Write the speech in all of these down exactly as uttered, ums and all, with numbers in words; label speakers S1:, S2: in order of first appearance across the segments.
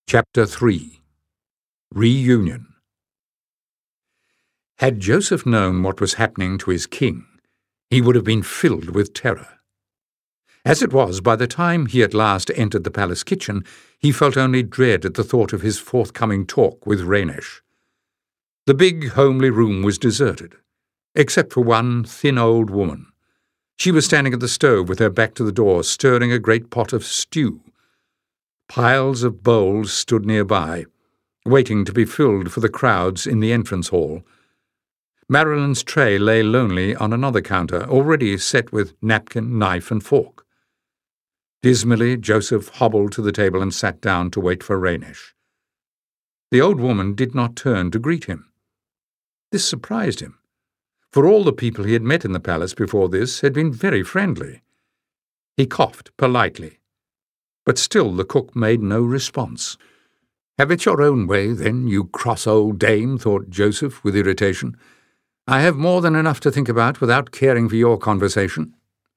S1: Chapter three. Reunion. Had Joseph known what was happening to his king, he would have been filled with terror. As it was, by the time he at last entered the palace kitchen, he felt only dread at the thought of his forthcoming talk with Rainesh. The big, homely room was deserted, except for one thin old woman. She was standing at the stove with her back to the door, stirring a great pot of stew. Piles of bowls stood nearby, waiting to be filled for the crowds in the entrance hall. Marilyn's tray lay lonely on another counter, already set with napkin, knife, and fork. Dismally, Joseph hobbled to the table and sat down to wait for Rainesh. The old woman did not turn to greet him. This surprised him, for all the people he had met in the palace before this had been very friendly. He coughed politely, but still the cook made no response. "Have it your own way, then, you cross old dame," thought Joseph with irritation. "I have more than enough to think about without caring for your conversation."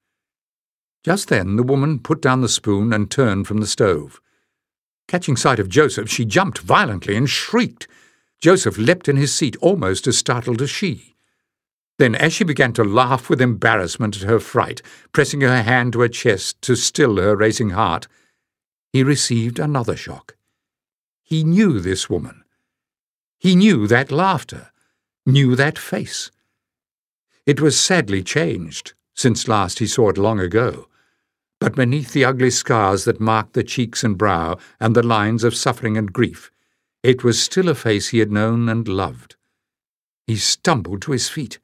S1: Just then the woman put down the spoon and turned from the stove. Catching sight of Joseph, she jumped violently and shrieked. Joseph leapt in his seat, almost as startled as she. Then, as she began to laugh with embarrassment at her fright, pressing her hand to her chest to still her racing heart, he received another shock. He knew this woman. He knew that laughter, knew that face. It was sadly changed since last he saw it long ago, but beneath the ugly scars that marked the cheeks and brow and the lines of suffering and grief, it was still a face he had known and loved. He stumbled to his feet.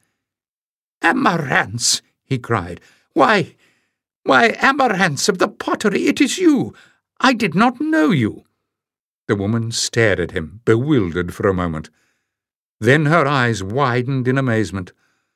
S1: "Amaranth!" he cried. "Why, why, Amaranth of the pottery, it is you! I did not know you." The woman stared at him, bewildered for a moment. Then her eyes widened in amazement.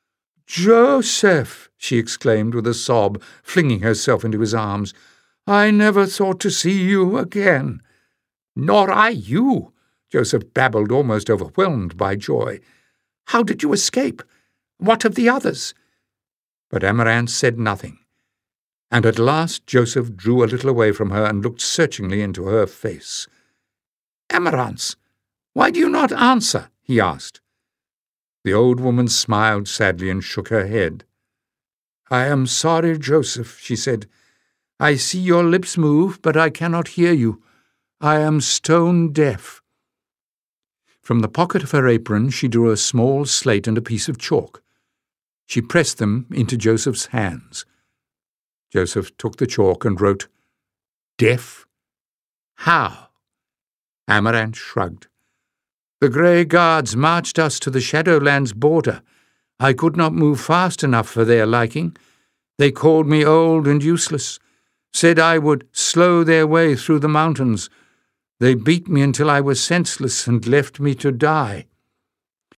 S1: "Joseph!" she exclaimed with a sob, flinging herself into his arms. "I never thought to see you again." "Nor I you," Joseph babbled, almost overwhelmed by joy. "How did you escape? What of the others?" But Amaranth said nothing, and at last Joseph drew a little away from her and looked searchingly into her face. "Amaranth, why do you not answer?" he asked. The old woman smiled sadly and shook her head. "I am sorry, Joseph," she said. "I see your lips move, but I cannot hear you. I am stone deaf." From the pocket of her apron she drew a small slate and a piece of chalk. She pressed them into Joseph's hands. Joseph took the chalk and wrote, "Deaf? How?" Amaranth shrugged. "The Grey Guards marched us to the Shadowlands border. I could not move fast enough for their liking. They called me old and useless, said I would slow their way through the mountains. They beat me until I was senseless and left me to die."